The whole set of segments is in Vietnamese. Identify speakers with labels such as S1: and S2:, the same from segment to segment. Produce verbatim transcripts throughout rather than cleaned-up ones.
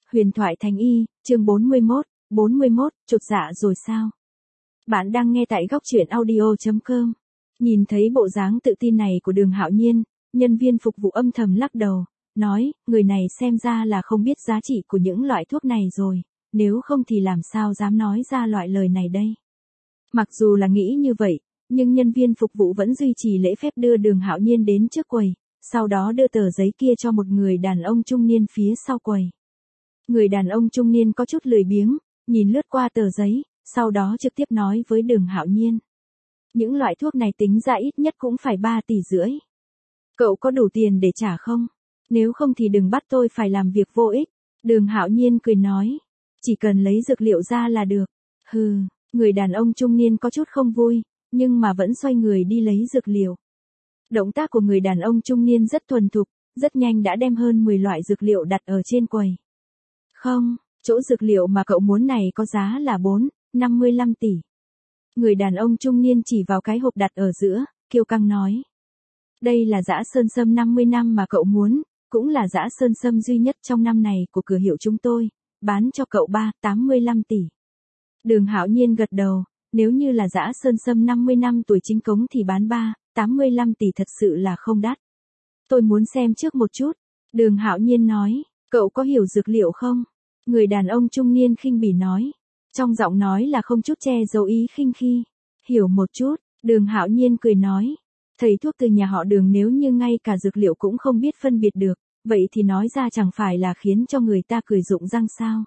S1: Huyền thoại thành y, chương bốn mươi mốt, bốn mươi mốt, chột dạ rồi sao? Bạn đang nghe tại góc truyện audio chấm com. Nhìn thấy bộ dáng tự tin này của Đường Hạo Nhiên, nhân viên phục vụ âm thầm lắc đầu, nói, người này xem ra là không biết giá trị của những loại thuốc này rồi, nếu không thì làm sao dám nói ra loại lời này đây. Mặc dù là nghĩ như vậy, nhưng nhân viên phục vụ vẫn duy trì lễ phép đưa Đường Hạo Nhiên đến trước quầy, sau đó đưa tờ giấy kia cho một người đàn ông trung niên phía sau quầy. Người đàn ông trung niên có chút lười biếng, nhìn lướt qua tờ giấy, sau đó trực tiếp nói với Đường Hạo Nhiên. Những loại thuốc này tính ra ít nhất cũng phải ba tỷ rưỡi. Cậu có đủ tiền để trả không? Nếu không thì đừng bắt tôi phải làm việc vô ích. Đường Hạo Nhiên cười nói. Chỉ cần lấy dược liệu ra là được. Hừ, người đàn ông trung niên có chút không vui, nhưng mà vẫn xoay người đi lấy dược liệu. Động tác của người đàn ông trung niên rất thuần thục, rất nhanh đã đem hơn mười loại dược liệu đặt ở trên quầy. Không, chỗ dược liệu mà cậu muốn này có giá là bốn, năm mươi lăm tỷ. Người đàn ông trung niên chỉ vào cái hộp đặt ở giữa, kiêu căng nói. Đây là dã sơn sâm năm mươi năm mà cậu muốn, cũng là dã sơn sâm duy nhất trong năm này của cửa hiệu chúng tôi, bán cho cậu ba, tám mươi lăm tỷ. Đường Hạo Nhiên gật đầu, nếu như là dã sơn sâm năm mươi năm tuổi chính cống thì bán ba, tám mươi lăm tỷ thật sự là không đắt. Tôi muốn xem trước một chút. Đường Hạo Nhiên nói, cậu có hiểu dược liệu không? Người đàn ông trung niên khinh bỉ nói. Trong giọng nói là không chút che giấu ý khinh khi. Hiểu một chút, Đường Hạo Nhiên cười nói. Thầy thuốc từ nhà họ Đường nếu như ngay cả dược liệu cũng không biết phân biệt được, vậy thì nói ra chẳng phải là khiến cho người ta cười rụng răng sao?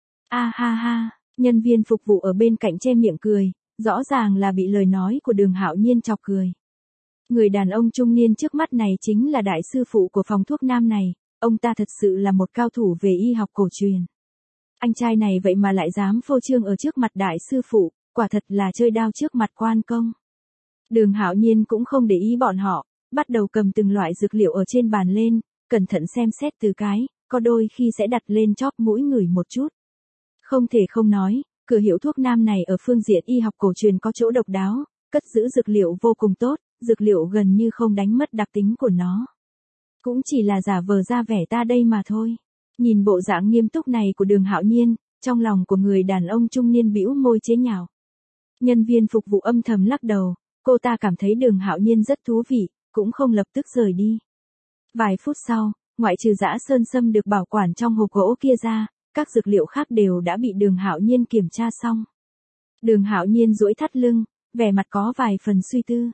S1: A ha ha, nhân viên phục vụ ở bên cạnh che miệng cười, rõ ràng là bị lời nói của Đường Hạo Nhiên chọc cười. Người đàn ông trung niên trước mắt này chính là đại sư phụ của phòng thuốc nam này, ông ta thật sự là một cao thủ về y học cổ truyền. Anh trai này vậy mà lại dám phô trương ở trước mặt đại sư phụ, quả thật là chơi đao trước mặt quan công. Đường Hạo Nhiên cũng không để ý bọn họ, bắt đầu cầm từng loại dược liệu ở trên bàn lên, cẩn thận xem xét từ cái, có đôi khi sẽ đặt lên chóp mũi ngửi một chút. Không thể không nói, cửa hiệu thuốc nam này ở phương diện y học cổ truyền có chỗ độc đáo, cất giữ dược liệu vô cùng tốt, dược liệu gần như không đánh mất đặc tính của nó. Cũng chỉ là giả vờ ra vẻ ta đây mà thôi. Nhìn bộ dạng nghiêm túc này của Đường Hạo Nhiên, trong lòng của người đàn ông trung niên bĩu môi chế nhạo. Nhân viên phục vụ âm thầm lắc đầu, cô ta cảm thấy Đường Hạo Nhiên rất thú vị, cũng không lập tức rời đi. Vài phút sau, ngoại trừ dã sơn sâm được bảo quản trong hộp gỗ kia ra, các dược liệu khác đều đã bị Đường Hạo Nhiên kiểm tra xong. Đường Hạo Nhiên duỗi thắt lưng, vẻ mặt có vài phần suy tư.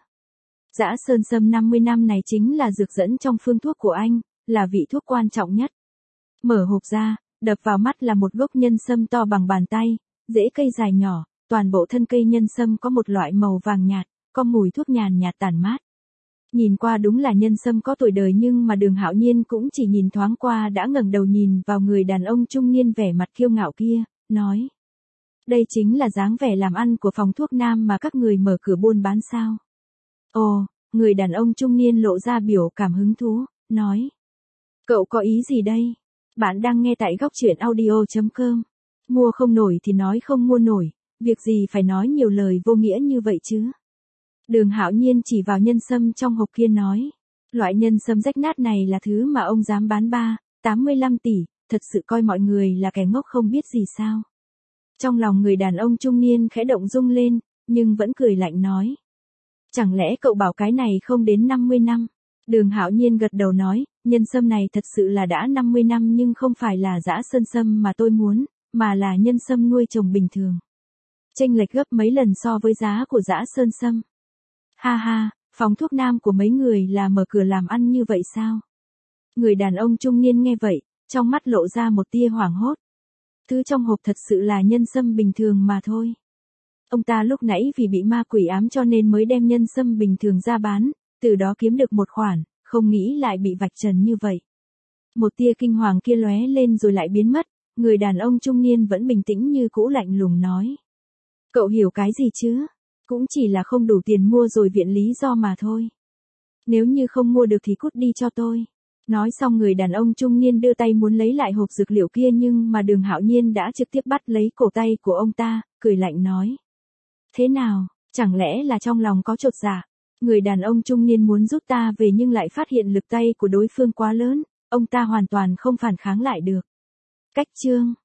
S1: Dã sơn sâm năm mươi năm này chính là dược dẫn trong phương thuốc của anh, là vị thuốc quan trọng nhất. Mở hộp ra, đập vào mắt là một gốc nhân sâm to bằng bàn tay, rễ cây dài nhỏ, toàn bộ thân cây nhân sâm có một loại màu vàng nhạt, có mùi thuốc nhàn nhạt tản mát. Nhìn qua đúng là nhân sâm có tuổi đời nhưng mà Đường Hạo Nhiên cũng chỉ nhìn thoáng qua đã ngẩng đầu nhìn vào người đàn ông trung niên vẻ mặt kiêu ngạo kia, nói. Đây chính là dáng vẻ làm ăn của phòng thuốc nam mà các người mở cửa buôn bán sao. Ồ, người đàn ông trung niên lộ ra biểu cảm hứng thú, nói. Cậu có ý gì đây? Bạn đang nghe tại góc truyện audio chấm com. Mua không nổi thì nói không mua nổi, việc gì phải nói nhiều lời vô nghĩa như vậy chứ? Đường Hạo Nhiên chỉ vào nhân sâm trong hộp kia nói. Loại nhân sâm rách nát này là thứ mà ông dám bán ba, tám mươi lăm tỷ, thật sự coi mọi người là kẻ ngốc không biết gì sao? Trong lòng người đàn ông trung niên khẽ động rung lên, nhưng vẫn cười lạnh nói. Chẳng lẽ cậu bảo cái này không đến năm mươi năm? Đường Hạo Nhiên gật đầu nói, nhân sâm này thật sự là đã năm mươi năm nhưng không phải là dã sơn sâm mà tôi muốn, mà là nhân sâm nuôi trồng bình thường. Chênh lệch gấp mấy lần so với giá của dã sơn sâm. Ha ha, phòng thuốc nam của mấy người là mở cửa làm ăn như vậy sao? Người đàn ông trung niên nghe vậy, trong mắt lộ ra một tia hoảng hốt. Thứ trong hộp thật sự là nhân sâm bình thường mà thôi. Ông ta lúc nãy vì bị ma quỷ ám cho nên mới đem nhân sâm bình thường ra bán, từ đó kiếm được một khoản, không nghĩ lại bị vạch trần như vậy. Một tia kinh hoàng kia lóe lên rồi lại biến mất, người đàn ông trung niên vẫn bình tĩnh như cũ lạnh lùng nói. Cậu hiểu cái gì chứ? Cũng chỉ là không đủ tiền mua rồi viện lý do mà thôi. Nếu như không mua được thì cút đi cho tôi. Nói xong người đàn ông trung niên đưa tay muốn lấy lại hộp dược liệu kia nhưng mà Đường Hạo Nhiên đã trực tiếp bắt lấy cổ tay của ông ta, cười lạnh nói. Thế nào, chẳng lẽ là trong lòng có chột dạ? Người đàn ông trung niên muốn rút ta về nhưng lại phát hiện lực tay của đối phương quá lớn, ông ta hoàn toàn không phản kháng lại được. Cách chương